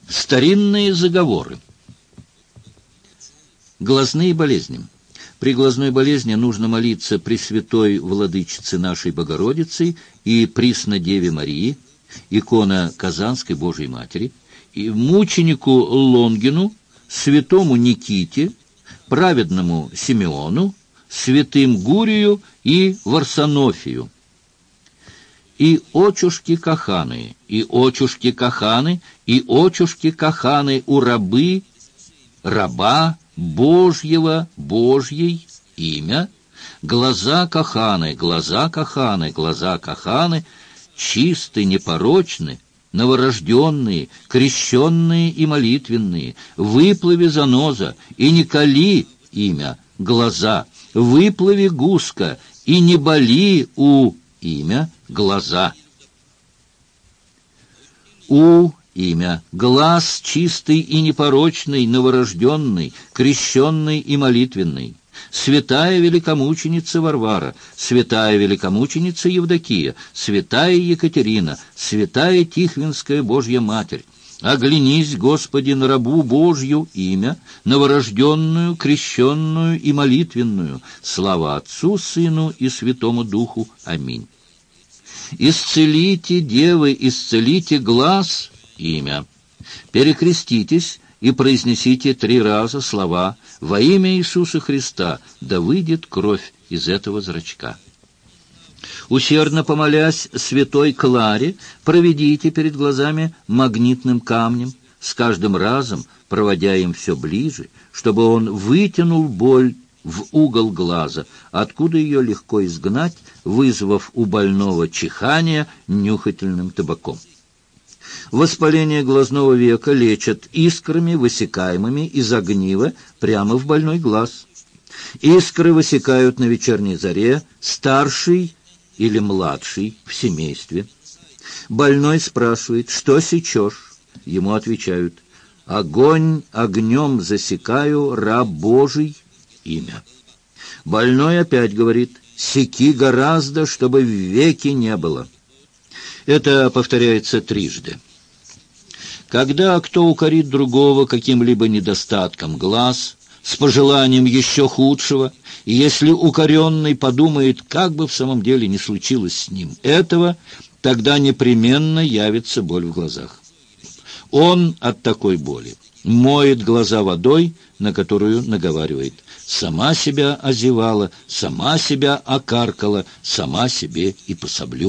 Старинные заговоры. Глазные болезни. При глазной болезни нужно молиться Пресвятой Владычице нашей Богородицы и Приснодеве Марии, икона Казанской Божией Матери, и мученику Лонгину, святому Никите, праведному Симеону, святым Гурию и Варсонофию. И очушки-каханы, и очушки-каханы, и очушки-каханы у раба Божьего, Божьей имя, глаза каханы, глаза каханы, глаза каханы, чистые, непорочны, новорожденные, крещенные и молитвенные, выплыви заноза, и не кали имя, глаза, выплыви гуска, и не боли у имя, глаза. У имя, глаз чистый и непорочный, новорожденный, крещенный и молитвенный. Святая великомученица Варвара, святая великомученица Евдокия, святая Екатерина, святая Тихвинская Божья Матерь, оглянись, Господи, на рабу Божью имя, новорожденную, крещенную и молитвенную. Слава Отцу, Сыну и Святому Духу. Аминь. Исцелите, девы, исцелите глаз имя. Перекреститесь и произнесите 3 раза слова «Во имя Иисуса Христа, да выйдет кровь из этого зрачка». Усердно помолясь святой Кларе, проведите перед глазами магнитным камнем, с каждым разом проводя им все ближе, чтобы он вытянул боль в угол глаза, откуда ее легко изгнать, вызвав у больного чихание нюхательным табаком. Воспаление глазного века лечат искрами, высекаемыми из огнива прямо в больной глаз. Искры высекают на вечерней заре старший или младший в семействе. Больной спрашивает: «Что сечешь?» Ему отвечают: «Огонь огнем засекаю, раб Божий имя». Больной опять говорит: «Секи гораздо, чтобы в веки не было». Это повторяется 3 раза. Когда кто укорит другого каким-либо недостатком глаз, с пожеланием еще худшего, и если укоренный подумает, как бы в самом деле не случилось с ним этого, тогда непременно явится боль в глазах. Он от такой боли моет глаза водой, на которую наговаривает: «Сама себя озевала, сама себя окаркала, сама себе и пособлю».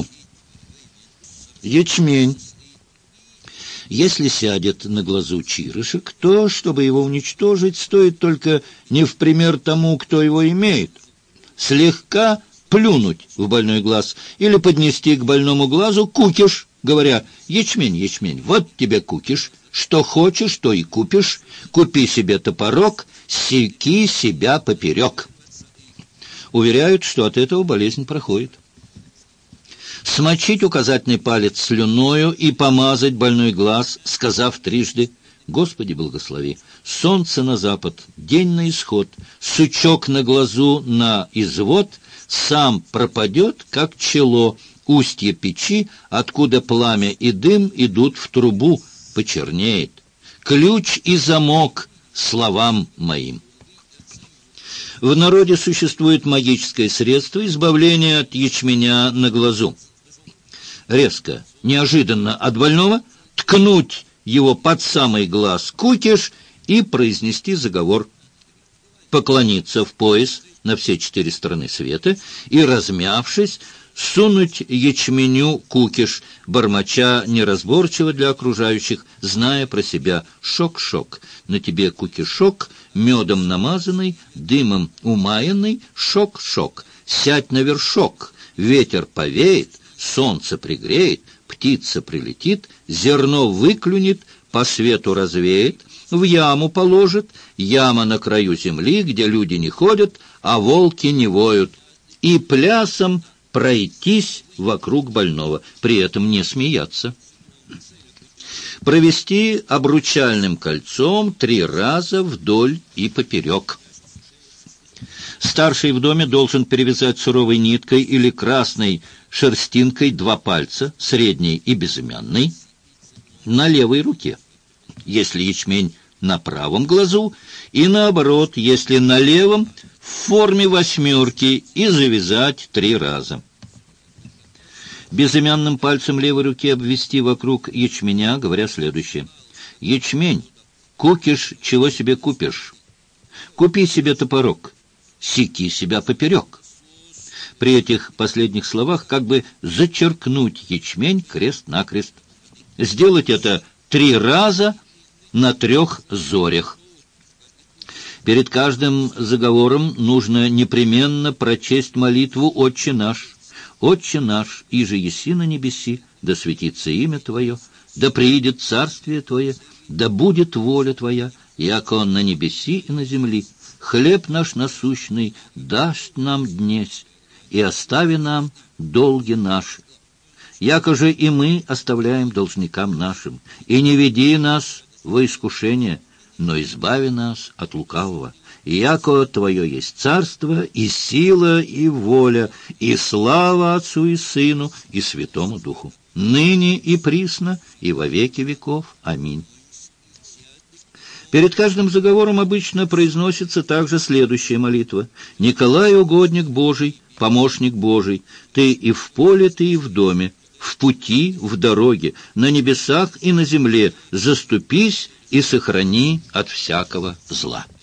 Ячмень. Если сядет на глазу чирышек, то, чтобы его уничтожить, стоит только не в пример тому, кто его имеет, слегка плюнуть в больной глаз или поднести к больному глазу кукиш, говоря: «Ячмень, ячмень, вот тебе кукиш, что хочешь, то и купишь, купи себе топорок, секи себя поперек». Уверяют, что от этого болезнь проходит. Смочить указательный палец слюною и помазать больной глаз, сказав 3 раза: «Господи, благослови, солнце на запад, день на исход, сучок на глазу на извод, сам пропадет, как чело, устье печи, откуда пламя и дым идут в трубу, почернеет. Ключ и замок словам моим». В народе существует магическое средство избавления от ячменя на глазу. Резко, неожиданно от больного ткнуть его под самый глаз кукиш и произнести заговор, поклониться в пояс на все 4 стороны света и, размявшись, сунуть ячменю кукиш, бормоча неразборчиво для окружающих, зная про себя: «Шок-шок, на тебе кукишок, медом намазанный, дымом умаянный, шок-шок, сядь на вершок, ветер повеет, солнце пригреет, птица прилетит, зерно выклюнет, по свету развеет, в яму положит, яма на краю земли, где люди не ходят, а волки не воют, и плясом пройтись вокруг больного, при этом не смеяться. Провести обручальным кольцом 3 раза вдоль и поперек. Старший в доме должен перевязать суровой ниткой или красной шерстинкой 2 пальца, средний и безымянный, на левой руке. если ячмень на правом глазу, и наоборот, если на левом, в форме восьмерки, и завязать 3 раза. Безымянным пальцем левой руки обвести вокруг ячменя, говоря следующее. «Ячмень, кукиш, чего себе купишь? Купи себе топорок, секи себя поперек». При этих последних словах как бы зачеркнуть ячмень крест-накрест. Сделать это 3 раза на 3 зорях. Перед каждым заговором нужно непременно прочесть молитву «Отче наш». «Отче наш, иже еси на небеси, да светится имя Твое, да приидет царствие Твое, да будет воля Твоя, яко на небеси и на земли. Хлеб наш насущный дашь нам днесь, и остави нам долги наши, яко же и мы оставляем должникам нашим, и не веди нас во искушение, но избави нас от лукавого. И яко Твое есть царство, и сила, и воля, и слава Отцу и Сыну, и Святому Духу, ныне и присно, и во веки веков. Аминь». Перед каждым заговором обычно произносится также следующая молитва. «Николай, угодник Божий, помощник Божий, ты и в поле, ты и в доме, в пути, в дороге, на небесах и на земле, заступись и сохрани от всякого зла».